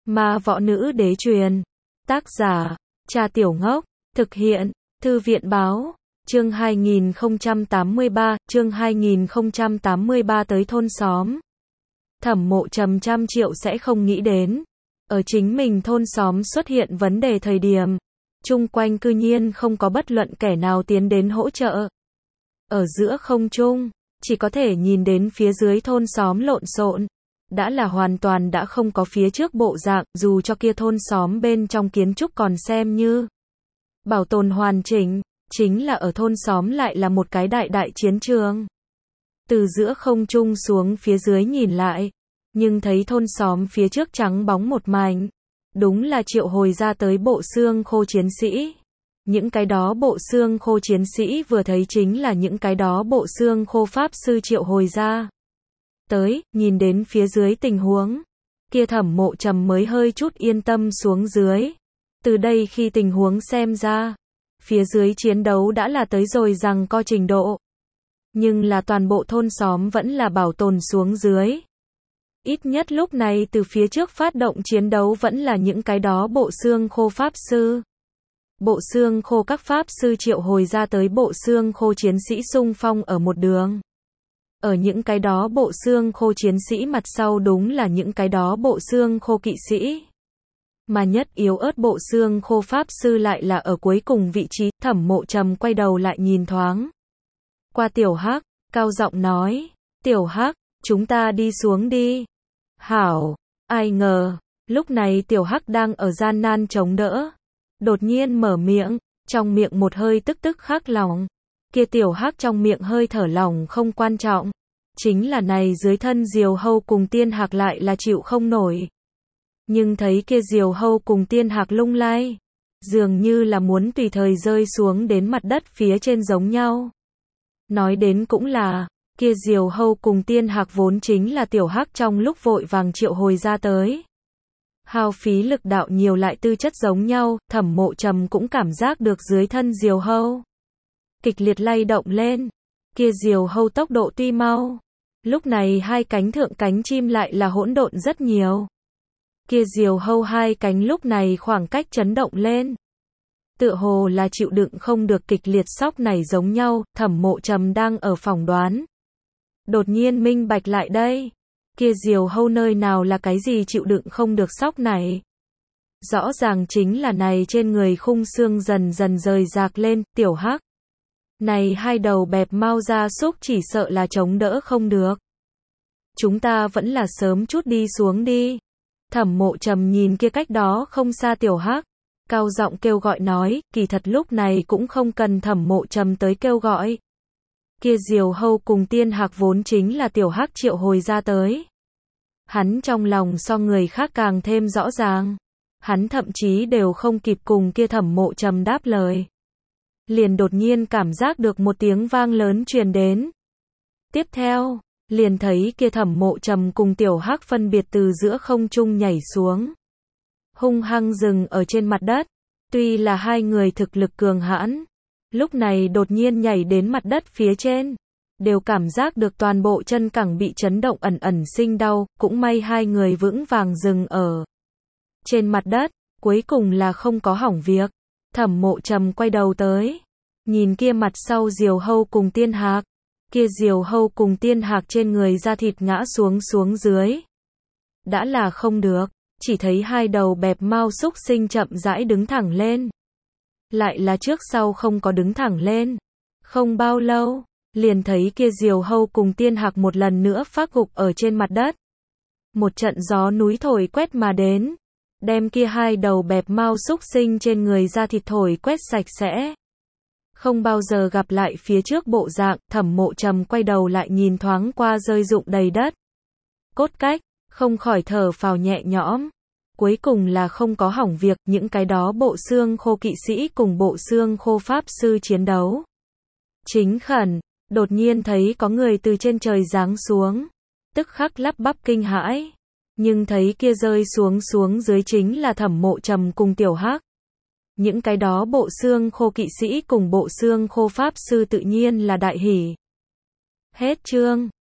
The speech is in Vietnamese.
Ma võ nữ đế truyền. Tác giả, Cha Tiểu Ngốc. Thực hiện, Thư viện báo. Chương 2083 tới thôn xóm. Thẩm Mộ Trầm trăm triệu sẽ không nghĩ đến. Ở chính mình thôn xóm xuất hiện vấn đề thời điểm. Chung quanh cư nhiên không có bất luận kẻ nào tiến đến hỗ trợ. Ở giữa không trung, chỉ có thể nhìn đến phía dưới thôn xóm lộn xộn. Đã là hoàn toàn đã không có phía trước bộ dạng, dù cho kia thôn xóm bên trong kiến trúc còn xem như bảo tồn hoàn chỉnh, chính là ở thôn xóm lại là một cái đại chiến trường. Từ giữa không trung xuống phía dưới nhìn lại, nhưng thấy thôn xóm phía trước trắng bóng một mảnh, đúng là triệu hồi ra tới bộ xương khô chiến sĩ. Những cái đó bộ xương khô chiến sĩ vừa thấy chính là những cái đó bộ xương khô pháp sư triệu hồi ra. Tới, nhìn đến phía dưới tình huống, kia Thẩm Mộ Trầm mới hơi chút yên tâm xuống dưới. Từ đây khi tình huống xem ra, phía dưới chiến đấu đã là tới rồi rằng co trình độ. Nhưng là toàn bộ thôn xóm vẫn là bảo tồn xuống dưới. Ít nhất lúc này từ phía trước phát động chiến đấu vẫn là những cái đó bộ xương khô pháp sư. Bộ xương khô các pháp sư triệu hồi ra tới bộ xương khô chiến sĩ xung phong ở một đường. Ở những cái đó bộ xương khô chiến sĩ mặt sau đúng là những cái đó bộ xương khô kỵ sĩ. Mà nhất yếu ớt bộ xương khô pháp sư lại là ở cuối cùng vị trí. Thẩm Mộ Trầm quay đầu lại nhìn thoáng qua Tiểu Hắc, cao giọng nói, Tiểu Hắc, chúng ta đi xuống đi. Hảo, ai ngờ, lúc này Tiểu Hắc đang ở gian nan chống đỡ. Đột nhiên mở miệng, trong miệng một hơi tức khắc lỏng. Kia Tiểu Hắc trong miệng hơi thở lỏng không quan trọng. Chính là này dưới thân Diều Hâu cùng Tiên Hạc lại là chịu không nổi. Nhưng thấy kia Diều Hâu cùng Tiên Hạc lung lay, dường như là muốn tùy thời rơi xuống đến mặt đất phía trên giống nhau. Nói đến cũng là, kia Diều Hâu cùng Tiên Hạc vốn chính là Tiểu Hắc trong lúc vội vàng triệu hồi ra tới. Hao phí lực đạo nhiều lại tư chất giống nhau, Thẩm Mộ Trầm cũng cảm giác được dưới thân Diều Hâu kịch liệt lay động lên. Kia Diều Hâu tốc độ tuy mau, lúc này hai cánh thượng cánh chim lại là hỗn độn rất nhiều. Kia Diều Hâu hai cánh lúc này khoảng cách chấn động lên. Tựa hồ là chịu đựng không được kịch liệt sóc này giống nhau. Thẩm Mộ Trầm đang ở phỏng đoán. Đột nhiên minh bạch lại đây. Kia Diều Hâu nơi nào là cái gì chịu đựng không được sóc này. Rõ ràng chính là này trên người khung xương dần dần rời rạc lên. Tiểu Hắc, này hai đầu bẹp mau gia súc chỉ sợ là chống đỡ không được. Chúng ta vẫn là sớm chút đi xuống đi. Thẩm Mộ Trầm nhìn kia cách đó không xa Tiểu Hắc, cao giọng kêu gọi nói. Kỳ thật lúc này cũng không cần Thẩm Mộ Trầm tới kêu gọi. Kia Diều Hâu cùng Tiên Hạc vốn chính là Tiểu Hắc triệu hồi ra tới. Hắn trong lòng so người khác càng thêm rõ ràng. Hắn thậm chí đều không kịp cùng kia Thẩm Mộ Trầm đáp lời. Liền đột nhiên cảm giác được một tiếng vang lớn truyền đến. Tiếp theo, liền thấy kia Thẩm Mộ Trầm cùng Tiểu Hắc phân biệt từ giữa không trung nhảy xuống. Hung hăng dừng ở trên mặt đất. Tuy là hai người thực lực cường hãn, lúc này đột nhiên nhảy đến mặt đất phía trên. Đều cảm giác được toàn bộ chân cẳng bị chấn động ẩn sinh đau. Cũng may hai người vững vàng dừng ở trên mặt đất. Cuối cùng là không có hỏng việc. Thẩm Mộ Trầm quay đầu tới, nhìn kia mặt sau Diều Hâu cùng Tiên Hạc. Kia Diều Hâu cùng Tiên Hạc trên người da thịt ngã xuống dưới. Đã là không được, chỉ thấy hai đầu bẹp mau xúc sinh chậm rãi đứng thẳng lên. Lại là trước sau không có đứng thẳng lên. Không bao lâu, liền thấy kia Diều Hâu cùng Tiên Hạc một lần nữa phác gục ở trên mặt đất. Một trận gió núi thổi quét mà đến, đem kia hai đầu bẹp mau xúc sinh trên người da thịt thổi quét sạch sẽ. Không bao giờ gặp lại phía trước bộ dạng. Thẩm Mộ Trầm quay đầu lại nhìn thoáng qua rơi rụng đầy đất cốt cách, không khỏi thở phào nhẹ nhõm. Cuối cùng là không có hỏng việc. Những cái đó bộ xương khô kỵ sĩ cùng bộ xương khô pháp sư chiến đấu chính khẩn, đột nhiên thấy có người từ trên trời giáng xuống, tức khắc lắp bắp kinh hãi. Nhưng thấy kia rơi xuống dưới chính là Thẩm Mộ Trầm cùng Tiểu Hắc. Những cái đó bộ xương khô kỵ sĩ cùng bộ xương khô pháp sư tự nhiên là đại hỉ. Hết chương.